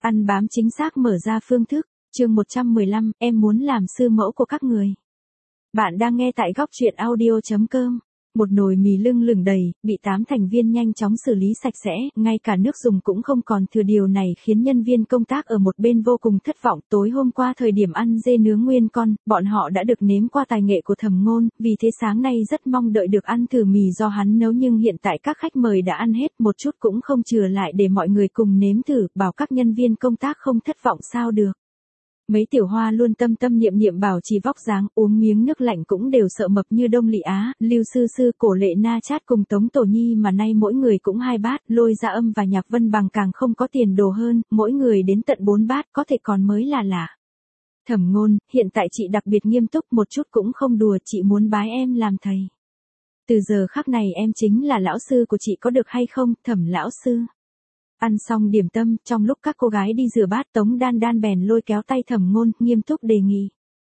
Ăn bám chính xác mở ra phương thức, chương 115, em muốn làm sư mẫu của các người. Bạn đang nghe tại góc truyện audio.com. Một nồi mì lưng lửng đầy, bị 8 thành viên nhanh chóng xử lý sạch sẽ, ngay cả nước dùng cũng không còn thừa, điều này khiến nhân viên công tác ở một bên vô cùng thất vọng. Tối hôm qua thời điểm ăn dê nướng nguyên con, bọn họ đã được nếm qua tài nghệ của Thẩm Ngôn, vì thế sáng nay rất mong đợi được ăn thử mì do hắn nấu, nhưng hiện tại các khách mời đã ăn hết, một chút cũng không chừa lại để mọi người cùng nếm thử, bảo các nhân viên công tác không thất vọng sao được. Mấy tiểu hoa luôn tâm tâm niệm niệm bảo trì vóc dáng, uống miếng nước lạnh cũng đều sợ mập như Đông Lị Á, Lưu Sư Sư, Cổ Lệ Na Chát cùng Tống Tổ Nhi mà nay mỗi người cũng 2 bát, Lôi Gia Âm và Nhạc Vân Bằng càng không có tiền đồ hơn, mỗi người đến tận 4 bát, có thể còn mới là lạ. Thẩm Ngôn, hiện tại chị đặc biệt nghiêm túc, một chút cũng không đùa, chị muốn bái em làm thầy. Từ giờ khắc này em chính là lão sư của chị, có được hay không, Thẩm lão sư? Ăn xong điểm tâm, trong lúc các cô gái đi rửa bát, Tống Đan Đan bèn lôi kéo tay Thẩm Ngôn, nghiêm túc đề nghị.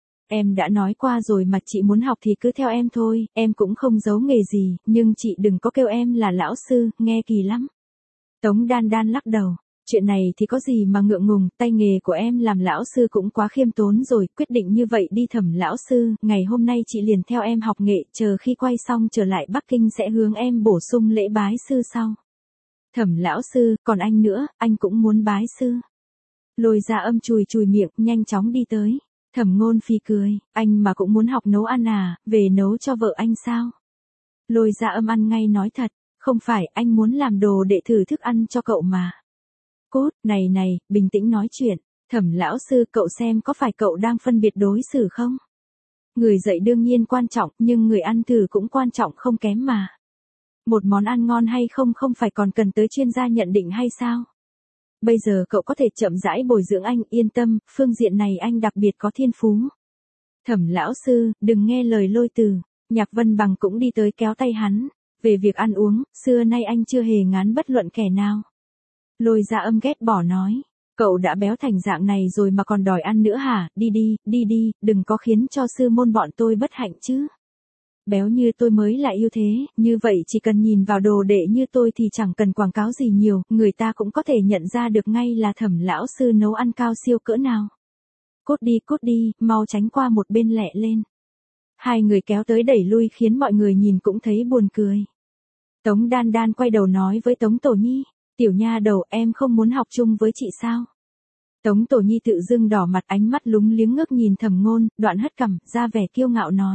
Em đã nói qua rồi mà, chị muốn học thì cứ theo em thôi, em cũng không giấu nghề gì, nhưng chị đừng có kêu em là lão sư, nghe kỳ lắm. Tống Đan Đan lắc đầu, chuyện này thì có gì mà ngượng ngùng, tay nghề của em làm lão sư cũng quá khiêm tốn rồi, quyết định như vậy đi Thẩm lão sư, ngày hôm nay chị liền theo em học nghệ, chờ khi quay xong trở lại Bắc Kinh sẽ hướng em bổ sung lễ bái sư sau. Thẩm lão sư, còn anh nữa, anh cũng muốn bái sư. Lôi Gia Âm chùi chùi miệng, nhanh chóng đi tới. Thẩm Ngôn phì cười, anh mà cũng muốn học nấu ăn à, về nấu cho vợ anh sao? Lôi Gia Âm ăn ngay nói thật, không phải, anh muốn làm đồ để thử thức ăn cho cậu mà. Cốt, này, bình tĩnh nói chuyện. Thẩm lão sư, cậu xem có phải cậu đang phân biệt đối xử không? Người dạy đương nhiên quan trọng, nhưng người ăn thử cũng quan trọng không kém mà. Một món ăn ngon hay không không phải còn cần tới chuyên gia nhận định hay sao? Bây giờ cậu có thể chậm rãi bồi dưỡng anh, yên tâm, phương diện này anh đặc biệt có thiên phú. Thẩm lão sư, đừng nghe lời Lôi Từ. Nhạc Vân Bằng cũng đi tới kéo tay hắn. Về việc ăn uống, xưa nay anh chưa hề ngán bất luận kẻ nào. Lôi Gia Âm ghét bỏ nói. Cậu đã béo thành dạng này rồi mà còn đòi ăn nữa hả? Đi, đừng có khiến cho sư môn bọn tôi bất hạnh chứ. Béo như tôi mới là ưu thế, như vậy chỉ cần nhìn vào đồ đệ như tôi thì chẳng cần quảng cáo gì nhiều, người ta cũng có thể nhận ra được ngay là Thẩm lão sư nấu ăn cao siêu cỡ nào. Cốt đi, mau tránh qua một bên lẹ lên. Hai người kéo tới đẩy lui khiến mọi người nhìn cũng thấy buồn cười. Tống Đan Đan quay đầu nói với Tống Tổ Nhi, tiểu nha đầu, em không muốn học chung với chị sao? Tống Tổ Nhi tự dưng đỏ mặt, ánh mắt lúng liếng ngước nhìn Thẩm Ngôn, đoạn hất cằm, ra vẻ kiêu ngạo nói.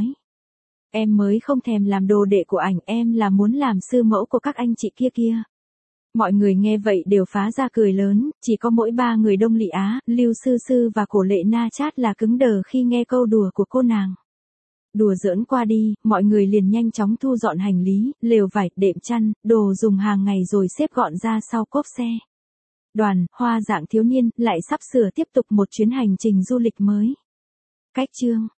Em mới không thèm làm đồ đệ của ảnh, em là muốn làm sư mẫu của các anh chị kia. Mọi người nghe vậy đều phá ra cười lớn, chỉ có mỗi 3 người Đông Lị Á, Lưu Sư Sư và Cổ Lệ Na Chát là cứng đờ khi nghe câu đùa của cô nàng. Đùa giỡn qua đi, mọi người liền nhanh chóng thu dọn hành lý, lều vải, đệm chăn, đồ dùng hàng ngày rồi xếp gọn ra sau cốp xe. Đoàn, Hoa Dạng thiếu niên, lại sắp sửa tiếp tục một chuyến hành trình du lịch mới. Cách chương